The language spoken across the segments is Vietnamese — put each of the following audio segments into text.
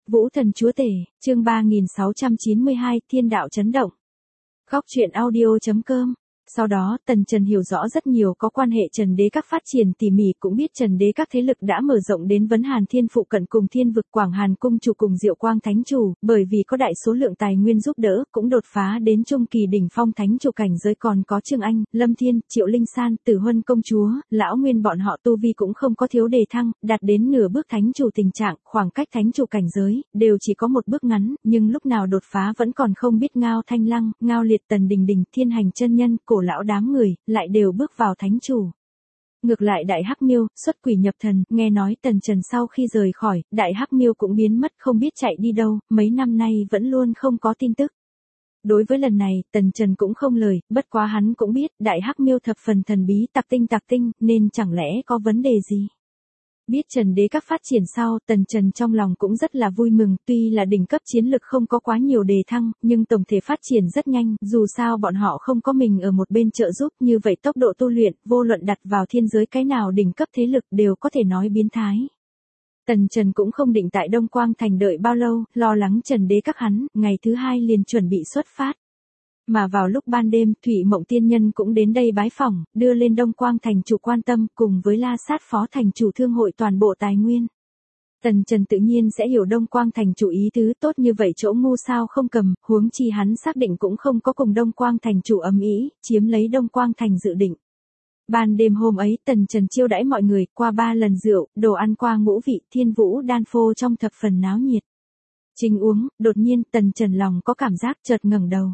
Vũ thần chúa tể, chương 3692, thiên đạo chấn động. Góc truyện audio.com. Sau đó, Tần Trần hiểu rõ rất nhiều có quan hệ Trần Đế Các phát triển tỉ mỉ, cũng biết Trần Đế Các thế lực đã mở rộng đến Vấn Hàn Thiên phụ cận cùng Thiên vực Quảng Hàn cung chủ cùng Diệu Quang Thánh chủ, bởi vì có đại số lượng tài nguyên giúp đỡ, cũng đột phá đến trung kỳ đỉnh phong thánh chủ cảnh giới, còn có Trương Anh, Lâm Thiên, Triệu Linh San, Tử Huân công chúa, Lão Nguyên bọn họ tu vi cũng không có thiếu đề thăng, đạt đến nửa bước thánh chủ tình trạng, khoảng cách thánh chủ cảnh giới đều chỉ có một bước ngắn, nhưng lúc nào đột phá vẫn còn không biết. Ngao Thanh Lăng, Ngao Liệt, Tần Đình Đình, Thiên Hành chân nhân, Cổ lão đám người lại đều bước vào thánh chủ. Ngược lại Đại Hắc Miêu, xuất quỷ nhập thần, nghe nói Tần Trần sau khi rời khỏi, Đại Hắc Miêu cũng biến mất không biết chạy đi đâu, mấy năm nay vẫn luôn không có tin tức. Đối với lần này, Tần Trần cũng không lời, bất quá hắn cũng biết, Đại Hắc Miêu thập phần thần bí, tặc tinh, nên chẳng lẽ có vấn đề gì. Biết Trần Đế Các phát triển sau, Tần Trần trong lòng cũng rất là vui mừng, tuy là đỉnh cấp chiến lực không có quá nhiều đề thăng, nhưng tổng thể phát triển rất nhanh, dù sao bọn họ không có mình ở một bên trợ giúp, như vậy tốc độ tu luyện, vô luận đặt vào thiên giới cái nào đỉnh cấp thế lực đều có thể nói biến thái. Tần Trần cũng không định tại Đông Quang Thành đợi bao lâu, lo lắng Trần Đế Các hắn, ngày thứ hai liền chuẩn bị xuất phát. Mà vào lúc ban đêm, Thủy Mộng Tiên Nhân cũng đến đây bái phỏng, đưa lên Đông Quang Thành chủ quan tâm, cùng với La Sát phó thành chủ thương hội toàn bộ tài nguyên. Tần Trần tự nhiên sẽ hiểu Đông Quang Thành chủ ý tứ, tốt như vậy chỗ ngu sao không cầm, huống chi hắn xác định cũng không có cùng Đông Quang Thành chủ ầm ĩ, chiếm lấy Đông Quang Thành dự định. Ban đêm hôm ấy, Tần Trần chiêu đãi mọi người, qua 3 lần rượu, đồ ăn qua ngũ vị, Thiên Vũ đan phô trong thập phần náo nhiệt. Chính uống, đột nhiên Tần Trần lòng có cảm giác chợt ngẩng đầu.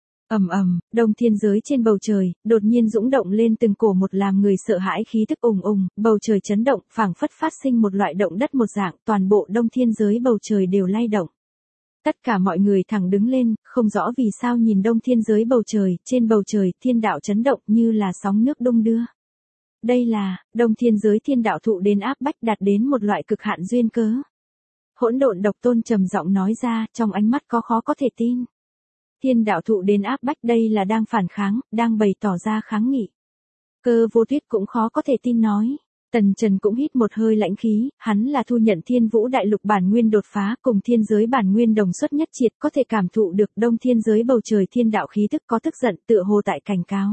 Đông thiên giới trên bầu trời, đột nhiên dũng động lên từng cổ một làm người sợ hãi khí tức ùng ùng, bầu trời chấn động, phảng phất phát sinh một loại động đất một dạng, toàn bộ đông thiên giới bầu trời đều lay động. Tất cả mọi người thẳng đứng lên, không rõ vì sao nhìn đông thiên giới bầu trời, trên bầu trời, thiên đạo chấn động như là sóng nước đung đưa. Đây là, đông thiên giới thiên đạo thụ đến áp bách đạt đến một loại cực hạn duyên cớ. Hỗn độn độc tôn trầm giọng nói ra, trong ánh mắt có khó có thể tin. Thiên đạo thụ đến áp bách, đây là đang phản kháng, đang bày tỏ ra kháng nghị. Cơ Vô Tuyết cũng khó có thể tin nói. Tần Trần cũng hít một hơi lãnh khí, hắn là thu nhận Thiên Vũ đại lục bản nguyên đột phá, cùng thiên giới bản nguyên đồng xuất nhất triệt, có thể cảm thụ được đông thiên giới bầu trời thiên đạo khí tức có tức giận, tựa hồ tại cảnh cáo.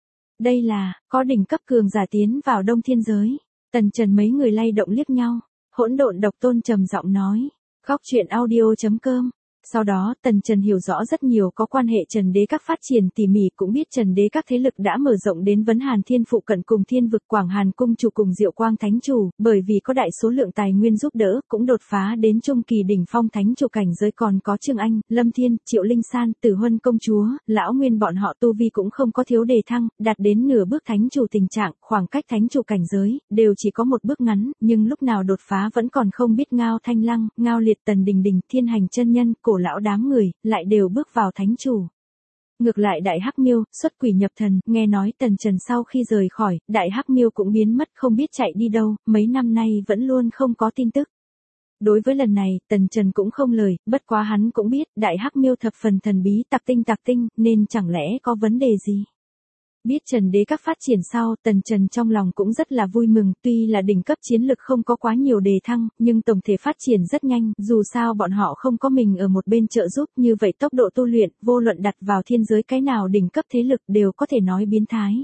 Đây là, có đỉnh cấp cường giả tiến vào đông thiên giới. Tần Trần mấy người lay động liếc nhau. Hỗn độn độc tôn trầm giọng nói. Góc truyện audio.com. Sau đó, Tần Trần hiểu rõ rất nhiều có quan hệ Trần Đế Các phát triển tỉ mỉ, cũng biết Trần Đế Các thế lực đã mở rộng đến Vấn Hàn Thiên phụ cận cùng Thiên vực Quảng Hàn cung chủ cùng Diệu Quang Thánh chủ, bởi vì có đại số lượng tài nguyên giúp đỡ, cũng đột phá đến trung kỳ đỉnh phong thánh chủ cảnh giới, còn có Trương Anh, Lâm Thiên, Triệu Linh San, Tử Huân công chúa, Lão Nguyên bọn họ tu vi cũng không có thiếu đề thăng, đạt đến nửa bước thánh chủ tình trạng, khoảng cách thánh chủ cảnh giới đều chỉ có một bước ngắn, nhưng lúc nào đột phá vẫn còn không biết. Ngao Thanh Lăng, Ngao Liệt, Tần Đình Đình, Thiên Hành chân nhân, Cổ lão đám người lại đều bước vào thánh chủ. Ngược lại Đại Hắc Miêu, xuất quỷ nhập thần, nghe nói Tần Trần sau khi rời khỏi, Đại Hắc Miêu cũng biến mất không biết chạy đi đâu, mấy năm nay vẫn luôn không có tin tức. Đối với lần này, Tần Trần cũng không lời, bất quá hắn cũng biết, Đại Hắc Miêu thập phần thần bí, tặc tinh, nên chẳng lẽ có vấn đề gì. Biết Trần Đế Các phát triển sau, Tần Trần trong lòng cũng rất là vui mừng, tuy là đỉnh cấp chiến lực không có quá nhiều đề thăng, nhưng tổng thể phát triển rất nhanh, dù sao bọn họ không có mình ở một bên trợ giúp, như vậy tốc độ tu luyện, vô luận đặt vào thiên giới cái nào đỉnh cấp thế lực đều có thể nói biến thái.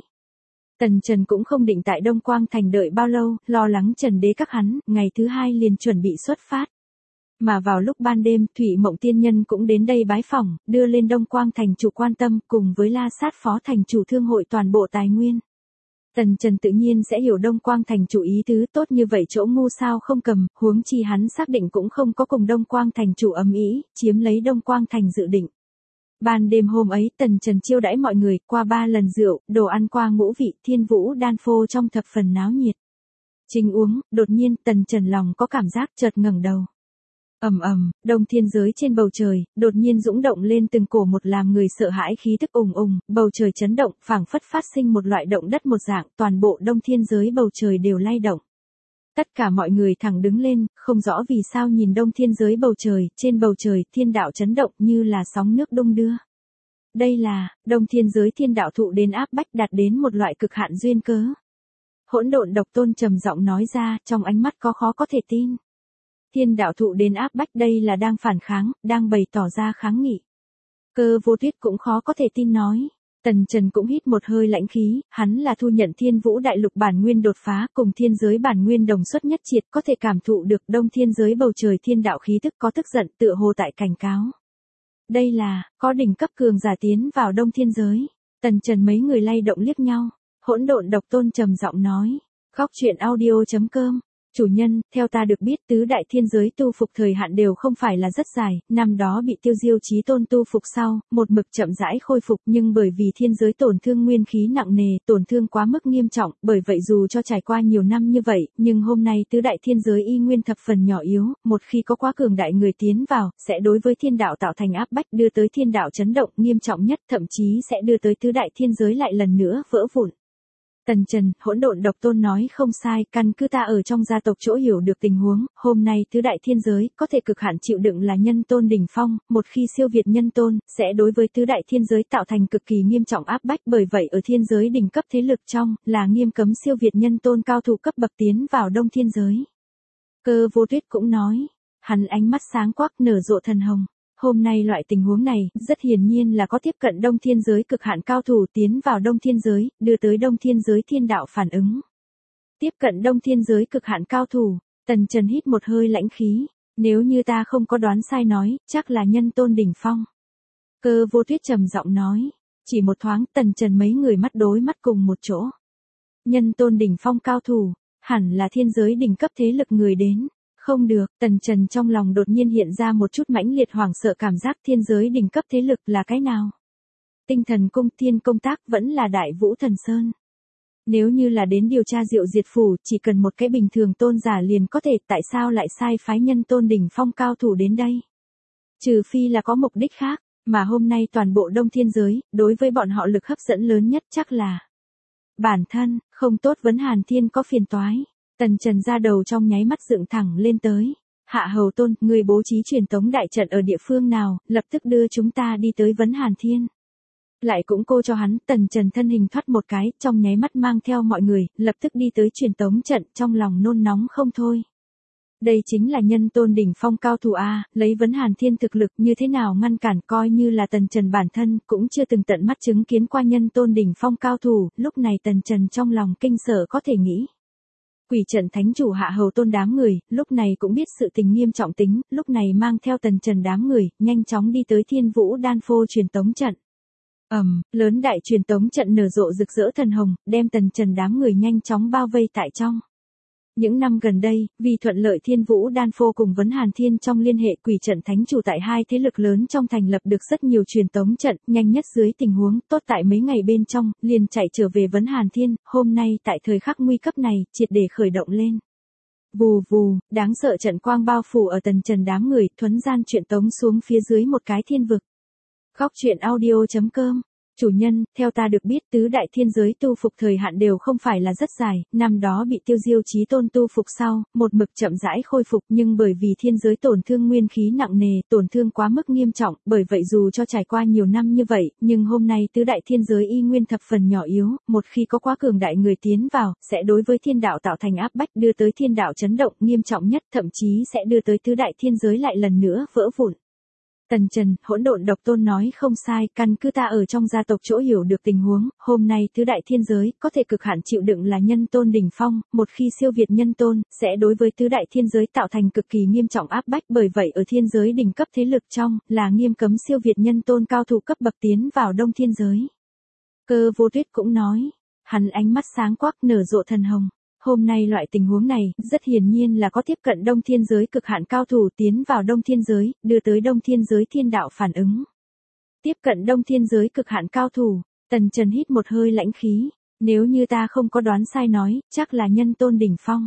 Tần Trần cũng không định tại Đông Quang Thành đợi bao lâu, lo lắng Trần Đế Các hắn, ngày thứ hai liền chuẩn bị xuất phát. Mà vào lúc ban đêm, Thủy Mộng Tiên Nhân cũng đến đây bái phỏng, đưa lên Đông Quang Thành chủ quan tâm, cùng với La Sát phó thành chủ thương hội toàn bộ tài nguyên. Tần Trần tự nhiên sẽ hiểu Đông Quang Thành chủ ý tứ, tốt như vậy chỗ ngu sao không cầm, huống chi hắn xác định cũng không có cùng Đông Quang Thành chủ ầm ĩ, chiếm lấy Đông Quang Thành dự định. Ban đêm hôm ấy, Tần Trần chiêu đãi mọi người, qua 3 lần rượu, đồ ăn qua ngũ vị, Thiên Vũ đan phô trong thập phần náo nhiệt. Chính uống, đột nhiên Tần Trần lòng có cảm giác chợt ngẩng đầu. Đông thiên giới trên bầu trời, đột nhiên dũng động lên từng cổ một làm người sợ hãi khí tức ùng ùng, bầu trời chấn động, phảng phất phát sinh một loại động đất một dạng, toàn bộ đông thiên giới bầu trời đều lay động. Tất cả mọi người thẳng đứng lên, không rõ vì sao nhìn đông thiên giới bầu trời, trên bầu trời, thiên đạo chấn động như là sóng nước đung đưa. Đây là, đông thiên giới thiên đạo thụ đến áp bách đạt đến một loại cực hạn duyên cớ. Hỗn độn độc tôn trầm giọng nói ra, trong ánh mắt có khó có thể tin. Thiên đạo thụ đến áp bách đây là đang phản kháng, đang bày tỏ ra kháng nghị. Cơ Vô Tuyết cũng khó có thể tin nói. Tần Trần cũng hít một hơi lãnh khí, hắn là thu nhận Thiên Vũ Đại Lục bản nguyên đột phá cùng thiên giới bản nguyên đồng xuất nhất triệt, có thể cảm thụ được đông thiên giới bầu trời thiên đạo khí tức có tức giận tựa hồ tại cảnh cáo. Đây là, có đỉnh cấp cường giả tiến vào đông thiên giới. Tần Trần mấy người lay động liếc nhau. Hỗn độn độc tôn trầm giọng nói. Góc truyện audio.com. Chủ nhân, theo ta được biết tứ đại thiên giới tu phục thời hạn đều không phải là rất dài, năm đó bị Tiêu Diêu Chí Tôn tu phục sau, một mực chậm rãi khôi phục nhưng bởi vì thiên giới tổn thương nguyên khí nặng nề, tổn thương quá mức nghiêm trọng, bởi vậy dù cho trải qua nhiều năm như vậy, nhưng hôm nay tứ đại thiên giới y nguyên thập phần nhỏ yếu, một khi có quá cường đại người tiến vào, sẽ đối với thiên đạo tạo thành áp bách đưa tới thiên đạo chấn động nghiêm trọng nhất, thậm chí sẽ đưa tới tứ đại thiên giới lại lần nữa vỡ vụn. Tần Trần, hỗn độn độc tôn nói không sai, căn cứ ta ở trong gia tộc chỗ hiểu được tình huống, hôm nay tứ đại thiên giới, có thể cực hạn chịu đựng là nhân tôn đỉnh phong, một khi siêu việt nhân tôn, sẽ đối với tứ đại thiên giới tạo thành cực kỳ nghiêm trọng áp bách, bởi vậy ở thiên giới đỉnh cấp thế lực trong, là nghiêm cấm siêu việt nhân tôn cao thủ cấp bậc tiến vào đông thiên giới. Cơ Vô Tuyết cũng nói, hắn ánh mắt sáng quắc nở rộ thần hồng. Hôm nay loại tình huống này, rất hiển nhiên là có tiếp cận đông thiên giới cực hạn cao thủ tiến vào đông thiên giới, đưa tới đông thiên giới thiên đạo phản ứng. Tiếp cận đông thiên giới cực hạn cao thủ, Tần Trần hít một hơi lãnh khí, nếu như ta không có đoán sai nói, chắc là nhân tôn đỉnh phong. Cơ Vô Tuyết trầm giọng nói, chỉ một thoáng Tần Trần mấy người mắt đối mắt cùng một chỗ. Nhân tôn đỉnh phong cao thủ, hẳn là thiên giới đỉnh cấp thế lực người đến. Không được, Tần Trần trong lòng đột nhiên hiện ra một chút mãnh liệt hoảng sợ cảm giác thiên giới đỉnh cấp thế lực là cái nào. Tinh Thần Cung Thiên Công Tác vẫn là Đại Vũ Thần Sơn. Nếu như là đến điều tra Diệu Diệt Phủ, chỉ cần một cái bình thường tôn giả liền có thể, tại sao lại sai phái nhân tôn đỉnh phong cao thủ đến đây? Trừ phi là có mục đích khác, mà hôm nay toàn bộ đông thiên giới, đối với bọn họ lực hấp dẫn lớn nhất chắc là bản thân, không tốt Vấn Hàn Thiên có phiền toái. Tần Trần ra đầu trong nháy mắt dựng thẳng lên tới. Hạ Hầu Tôn, người bố trí truyền tống đại trận ở địa phương nào, lập tức đưa chúng ta đi tới Vấn Hàn Thiên. Lại cũng cô cho hắn, Tần Trần thân hình thoát một cái, trong nháy mắt mang theo mọi người, lập tức đi tới truyền tống trận, trong lòng nôn nóng không thôi. Đây chính là nhân tôn đỉnh phong cao thủ A, lấy Vấn Hàn Thiên thực lực như thế nào ngăn cản, coi như là Tần Trần bản thân, cũng chưa từng tận mắt chứng kiến qua nhân tôn đỉnh phong cao thủ, lúc này Tần Trần trong lòng kinh sợ có thể nghĩ. Quỷ trận thánh chủ Hạ Hầu Tôn đám người, lúc này cũng biết sự tình nghiêm trọng tính, lúc này mang theo Tần Trần đám người, nhanh chóng đi tới Thiên Vũ Đan Phô truyền tống trận. Lớn đại truyền tống trận nở rộ rực rỡ thần hồng, đem Tần Trần đám người nhanh chóng bao vây tại trong. Những năm gần đây, vì thuận lợi Thiên Vũ Đan Phô cùng Vấn Hàn Thiên trong liên hệ quỷ trận thánh chủ tại hai thế lực lớn trong thành lập được rất nhiều truyền tống trận, nhanh nhất dưới tình huống tốt tại mấy ngày bên trong, liền chạy trở về Vấn Hàn Thiên, hôm nay tại thời khắc nguy cấp này, triệt để khởi động lên. Vù vù, đáng sợ trận quang bao phủ ở Tần Trần đám người, thuấn gian truyền tống xuống phía dưới một cái thiên vực. Góc truyện audio.com. Chủ nhân, theo ta được biết tứ đại thiên giới tu phục thời hạn đều không phải là rất dài, năm đó bị Tiêu Diêu Chí Tôn tu phục sau, một mực chậm rãi khôi phục nhưng bởi vì thiên giới tổn thương nguyên khí nặng nề, tổn thương quá mức nghiêm trọng, bởi vậy dù cho trải qua nhiều năm như vậy, nhưng hôm nay tứ đại thiên giới y nguyên thập phần nhỏ yếu, một khi có quá cường đại người tiến vào, sẽ đối với thiên đạo tạo thành áp bách đưa tới thiên đạo chấn động nghiêm trọng nhất, thậm chí sẽ đưa tới tứ đại thiên giới lại lần nữa vỡ vụn. Tần Trần, hỗn độn độc tôn nói không sai, căn cứ ta ở trong gia tộc chỗ hiểu được tình huống, hôm nay tứ đại thiên giới, có thể cực hạn chịu đựng là nhân tôn đỉnh phong, một khi siêu việt nhân tôn, sẽ đối với tứ đại thiên giới tạo thành cực kỳ nghiêm trọng áp bách, bởi vậy ở thiên giới đỉnh cấp thế lực trong, là nghiêm cấm siêu việt nhân tôn cao thủ cấp bậc tiến vào đông thiên giới. Cơ Vô Tuyết cũng nói, hắn ánh mắt sáng quắc nở rộ thần hồng. Hôm nay loại tình huống này, rất hiển nhiên là có tiếp cận đông thiên giới cực hạn cao thủ tiến vào đông thiên giới, đưa tới đông thiên giới thiên đạo phản ứng. Tiếp cận đông thiên giới cực hạn cao thủ, Tần Trần hít một hơi lãnh khí, nếu như ta không có đoán sai nói, chắc là nhân tôn đỉnh phong.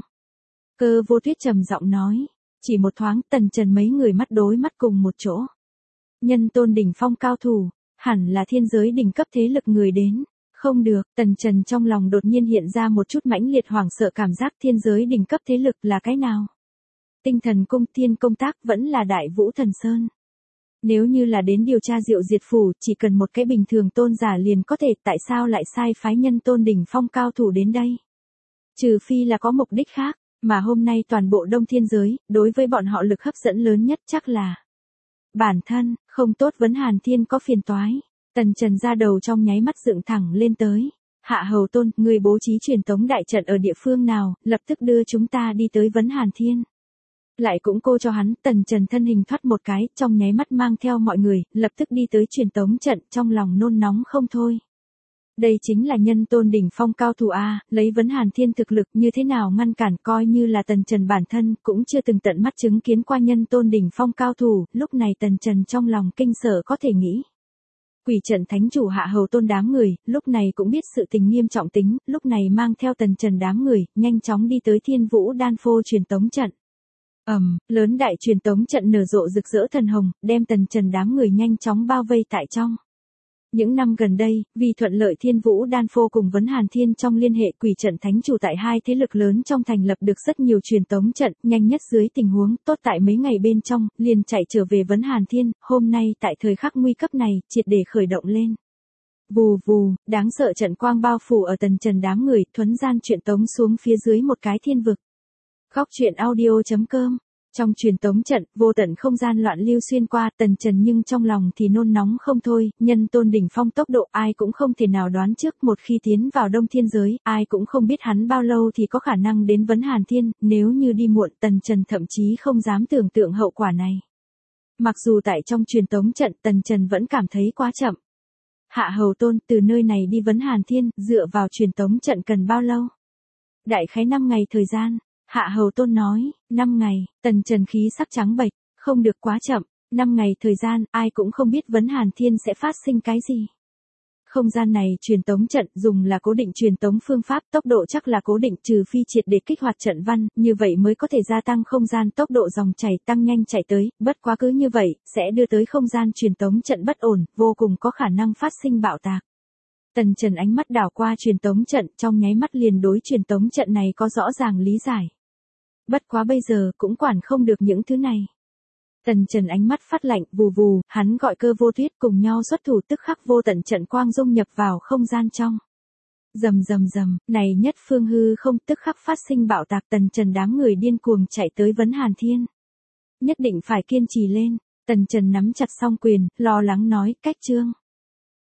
Cơ Vô Tuyết trầm giọng nói, chỉ một thoáng Tần Trần mấy người mắt đối mắt cùng một chỗ. Nhân tôn đỉnh phong cao thủ, hẳn là thiên giới đỉnh cấp thế lực người đến. Không được, Tần Trần trong lòng đột nhiên hiện ra một chút mãnh liệt hoảng sợ cảm giác thiên giới đỉnh cấp thế lực là cái nào. Tinh Thần Cung Thiên Công Tác vẫn là Đại Vũ Thần Sơn. Nếu như là đến điều tra Diệu Diệt Phủ, chỉ cần một cái bình thường tôn giả liền có thể, tại sao lại sai phái nhân tôn đỉnh phong cao thủ đến đây? Trừ phi là có mục đích khác, Mà hôm nay toàn bộ Đông Thiên giới, đối với bọn họ lực hấp dẫn lớn nhất chắc là bản thân, không tốt Vấn Hàn Thiên có phiền toái. Tần Trần ra đầu trong nháy mắt dựng thẳng lên tới. Hạ Hầu Tôn, người bố trí truyền tống đại trận ở địa phương nào, lập tức đưa chúng ta đi tới Vấn Hàn Thiên. Lại cũng cô cho hắn, Tần Trần thân hình thoát một cái, trong nháy mắt mang theo mọi người, lập tức đi tới truyền tống trận, trong lòng nôn nóng không thôi. Đây chính là nhân tôn đỉnh phong cao thủ A, lấy Vấn Hàn Thiên thực lực như thế nào ngăn cản, coi như là Tần Trần bản thân, cũng chưa từng tận mắt chứng kiến qua nhân tôn đỉnh phong cao thủ, lúc này Tần Trần trong lòng kinh sợ có thể nghĩ. Quỷ trận thánh chủ Hạ Hầu Tôn đám người, lúc này cũng biết sự tình nghiêm trọng tính, lúc này mang theo Tần Trần đám người, nhanh chóng đi tới Thiên Vũ Đan Phô truyền tống trận. Lớn đại truyền tống trận nở rộ rực rỡ thần hồng, đem Tần Trần đám người nhanh chóng bao vây tại trong. Những năm gần đây, vì thuận lợi Thiên Vũ Đan Phô cùng Vấn Hàn Thiên trong liên hệ, quỷ trận thánh chủ tại hai thế lực lớn trong thành lập được rất nhiều truyền tống trận, nhanh nhất dưới tình huống tốt tại mấy ngày bên trong, liền chạy trở về Vấn Hàn Thiên, hôm nay tại thời khắc nguy cấp này, triệt để khởi động lên. Vù vù, đáng sợ trận quang bao phủ ở Tần Trần đám người, thuấn gian truyền tống xuống phía dưới một cái thiên vực. Góc truyện audio.com. Trong truyền tống trận, vô tận không gian loạn lưu xuyên qua, Tần Trần nhưng trong lòng thì nôn nóng không thôi, nhân tôn đỉnh phong tốc độ ai cũng không thể nào đoán trước, một khi tiến vào Đông Thiên giới, ai cũng không biết hắn bao lâu thì có khả năng đến Vấn Hàn Thiên, nếu như đi muộn, Tần Trần thậm chí không dám tưởng tượng hậu quả này. Mặc dù tại trong truyền tống trận, Tần Trần vẫn cảm thấy quá chậm. Hạ Hầu Tôn, từ nơi này đi Vấn Hàn Thiên, dựa vào truyền tống trận cần bao lâu? Đại khái 5 ngày thời gian. Hạ Hầu Tôn nói, 5 ngày, Tần Trần khí sắc trắng bệch, không được quá chậm, 5 ngày thời gian, ai cũng không biết Vấn Hàn Thiên sẽ phát sinh cái gì. Không gian này truyền tống trận dùng là cố định truyền tống phương pháp, tốc độ chắc là cố định, trừ phi triệt để kích hoạt trận văn, như vậy mới có thể gia tăng không gian tốc độ dòng chảy tăng nhanh chạy tới, bất quá cứ như vậy, sẽ đưa tới không gian truyền tống trận bất ổn, vô cùng có khả năng phát sinh bạo tạc. Tần Trần ánh mắt đảo qua truyền tống trận, trong nháy mắt liền đối truyền tống trận này có rõ ràng lý giải. Bất quá bây giờ cũng quản không được những thứ này. Tần Trần ánh mắt phát lạnh, vù vù, hắn gọi Cơ Vô Tuyết cùng nhau xuất thủ, tức khắc vô tận trận quang dung nhập vào không gian trong. Rầm rầm rầm, này nhất phương hư không, tức khắc phát sinh bạo tạc, Tần Trần đám người điên cuồng chạy tới Vấn Hàn Thiên. Nhất định phải kiên trì lên, Tần Trần nắm chặt song quyền, lo lắng nói, cách chương.